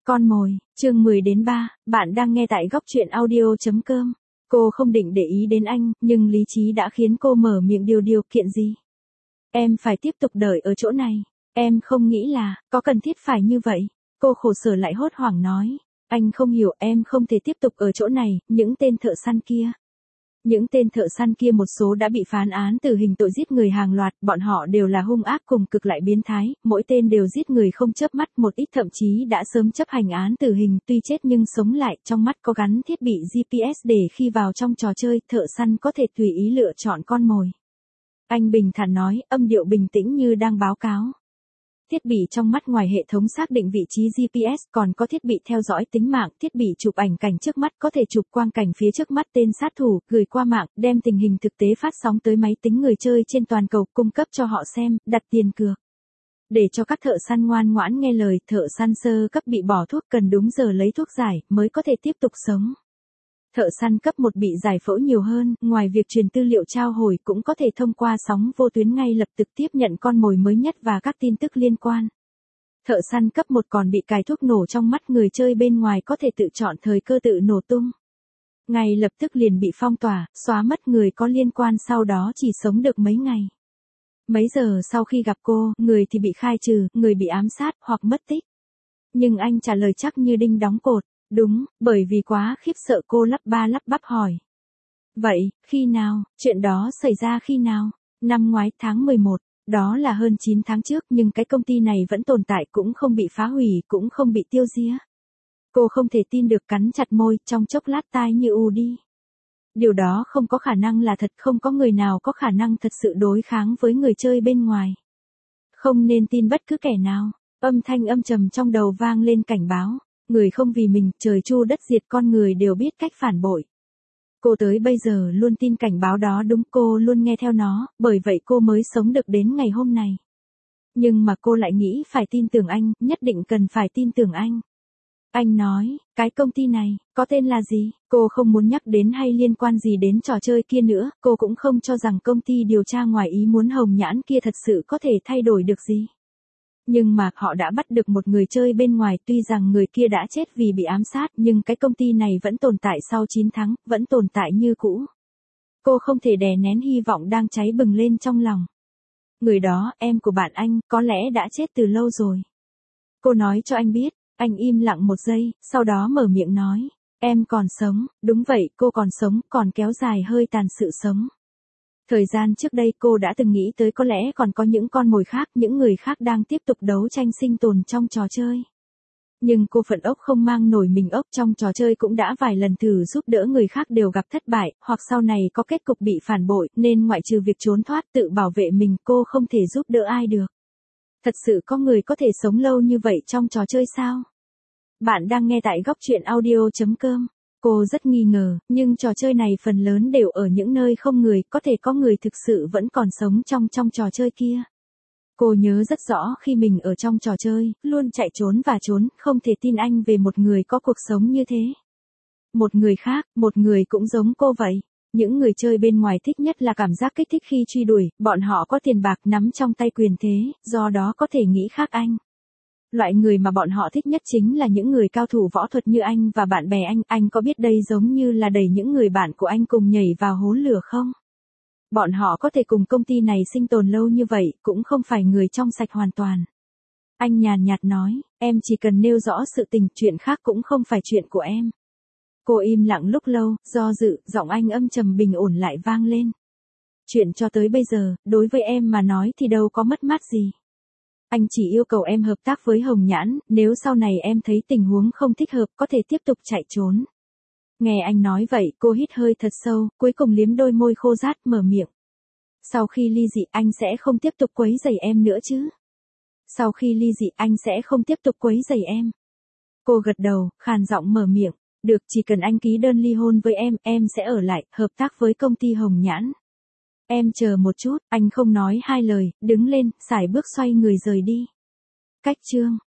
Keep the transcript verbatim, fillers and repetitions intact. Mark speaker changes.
Speaker 1: Con mồi, chương mười đến ba, bạn đang nghe tại góc truyện audio.com. Cô không định để ý đến anh, nhưng lý trí đã khiến cô mở miệng điều điều kiện gì. Em phải tiếp tục đợi ở chỗ này. Em không nghĩ là, có cần thiết phải như vậy. Cô khổ sở lại hốt hoảng nói. Anh không hiểu, em không thể tiếp tục ở chỗ này, những tên thợ săn kia. Những tên thợ săn kia một số đã bị phán án tử hình tội giết người hàng loạt, bọn họ đều là hung ác cùng cực lại biến thái, mỗi tên đều giết người không chớp mắt, một ít thậm chí đã sớm chấp hành án tử hình, tuy chết nhưng sống lại, trong mắt có gắn thiết bị giê pê ét để khi vào trong trò chơi, thợ săn có thể tùy ý lựa chọn con mồi. Anh bình thản nói, âm điệu bình tĩnh như đang báo cáo. Thiết bị trong mắt ngoài hệ thống xác định vị trí giê pê ét, còn có thiết bị theo dõi tính mạng, thiết bị chụp ảnh cảnh trước mắt có thể chụp quang cảnh phía trước mắt tên sát thủ, gửi qua mạng, đem tình hình thực tế phát sóng tới máy tính người chơi trên toàn cầu, cung cấp cho họ xem, đặt tiền cược. Để cho các thợ săn ngoan ngoãn nghe lời, thợ săn sơ cấp bị bỏ thuốc cần đúng giờ lấy thuốc giải, mới có thể tiếp tục sống. Thợ săn cấp một bị giải phẫu nhiều hơn, ngoài việc truyền tư liệu trao hồi cũng có thể thông qua sóng vô tuyến ngay lập tức tiếp nhận con mồi mới nhất và các tin tức liên quan. Thợ săn cấp một còn bị cài thuốc nổ trong mắt người chơi bên ngoài có thể tự chọn thời cơ tự nổ tung. Ngay lập tức liền bị phong tỏa, xóa mất người có liên quan sau đó chỉ sống được mấy ngày. Mấy giờ sau khi gặp cô, người thì bị khai trừ, người bị ám sát hoặc mất tích. Nhưng anh trả lời chắc như đinh đóng cột. Đúng, bởi vì quá khiếp sợ cô lắp ba lắp bắp hỏi. Vậy, khi nào, chuyện đó xảy ra khi nào? Năm ngoái tháng mười một, đó là hơn chín tháng trước nhưng cái công ty này vẫn tồn tại cũng không bị phá hủy cũng không bị tiêu diệt. Cô không thể tin được cắn chặt môi trong chốc lát tai như ù đi. Điều đó không có khả năng là thật, không có người nào có khả năng thật sự đối kháng với người chơi bên ngoài. Không nên tin bất cứ kẻ nào, âm thanh âm trầm trong đầu vang lên cảnh báo. Người không vì mình, trời chu đất diệt, con người đều biết cách phản bội. Cô tới bây giờ luôn tin cảnh báo đó đúng, cô luôn nghe theo nó, bởi vậy cô mới sống được đến ngày hôm nay. Nhưng mà cô lại nghĩ phải tin tưởng anh, nhất định cần phải tin tưởng anh. Anh nói, cái công ty này, có tên là gì? Cô không muốn nhắc đến hay liên quan gì đến trò chơi kia nữa, cô cũng không cho rằng công ty điều tra ngoài ý muốn Hồng Nhãn kia thật sự có thể thay đổi được gì. Nhưng mà họ đã bắt được một người chơi bên ngoài, tuy rằng người kia đã chết vì bị ám sát nhưng cái công ty này vẫn tồn tại sau chín tháng, vẫn tồn tại như cũ. Cô không thể đè nén hy vọng đang cháy bừng lên trong lòng. Người đó, em của bạn anh, có lẽ đã chết từ lâu rồi. Cô nói cho anh biết, anh im lặng một giây, sau đó mở miệng nói, em còn sống, đúng vậy, cô còn sống, còn kéo dài hơi tàn sự sống. Thời gian trước đây cô đã từng nghĩ tới có lẽ còn có những con mồi khác, những người khác đang tiếp tục đấu tranh sinh tồn trong trò chơi. Nhưng cô phận ốc không mang nổi mình ốc, trong trò chơi cũng đã vài lần thử giúp đỡ người khác đều gặp thất bại, hoặc sau này có kết cục bị phản bội, nên ngoại trừ việc trốn thoát tự bảo vệ mình cô không thể giúp đỡ ai được. Thật sự có người có thể sống lâu như vậy trong trò chơi sao? Bạn đang nghe tại góc truyện audio.com. Cô rất nghi ngờ, nhưng trò chơi này phần lớn đều ở những nơi không người, có thể có người thực sự vẫn còn sống trong trong trò chơi kia. Cô nhớ rất rõ khi mình ở trong trò chơi, luôn chạy trốn và trốn, không thể tin anh về một người có cuộc sống như thế. Một người khác, một người cũng giống cô vậy. Những người chơi bên ngoài thích nhất là cảm giác kích thích khi truy đuổi, bọn họ có tiền bạc nắm trong tay quyền thế, do đó có thể nghĩ khác anh. Loại người mà bọn họ thích nhất chính là những người cao thủ võ thuật như anh và bạn bè anh, anh có biết đây giống như là đẩy những người bạn của anh cùng nhảy vào hố lửa không? Bọn họ có thể cùng công ty này sinh tồn lâu như vậy, cũng không phải người trong sạch hoàn toàn. Anh nhàn nhạt nói, em chỉ cần nêu rõ sự tình, chuyện khác cũng không phải chuyện của em. Cô im lặng lúc lâu, do dự, giọng anh âm trầm bình ổn lại vang lên. Chuyện cho tới bây giờ, đối với em mà nói thì đâu có mất mát gì. Anh chỉ yêu cầu em hợp tác với Hồng Nhãn, nếu sau này em thấy tình huống không thích hợp có thể tiếp tục chạy trốn. Nghe anh nói vậy, cô hít hơi thật sâu, cuối cùng liếm đôi môi khô rát mở miệng. Sau khi ly dị anh sẽ không tiếp tục quấy rầy em nữa chứ? Sau khi ly dị anh sẽ không tiếp tục quấy rầy em. Cô gật đầu, khàn giọng mở miệng. Được, chỉ cần anh ký đơn ly hôn với em, em sẽ ở lại, hợp tác với công ty Hồng Nhãn. Em chờ một chút, anh không nói hai lời, đứng lên, sải bước xoay người rời đi. Cách chương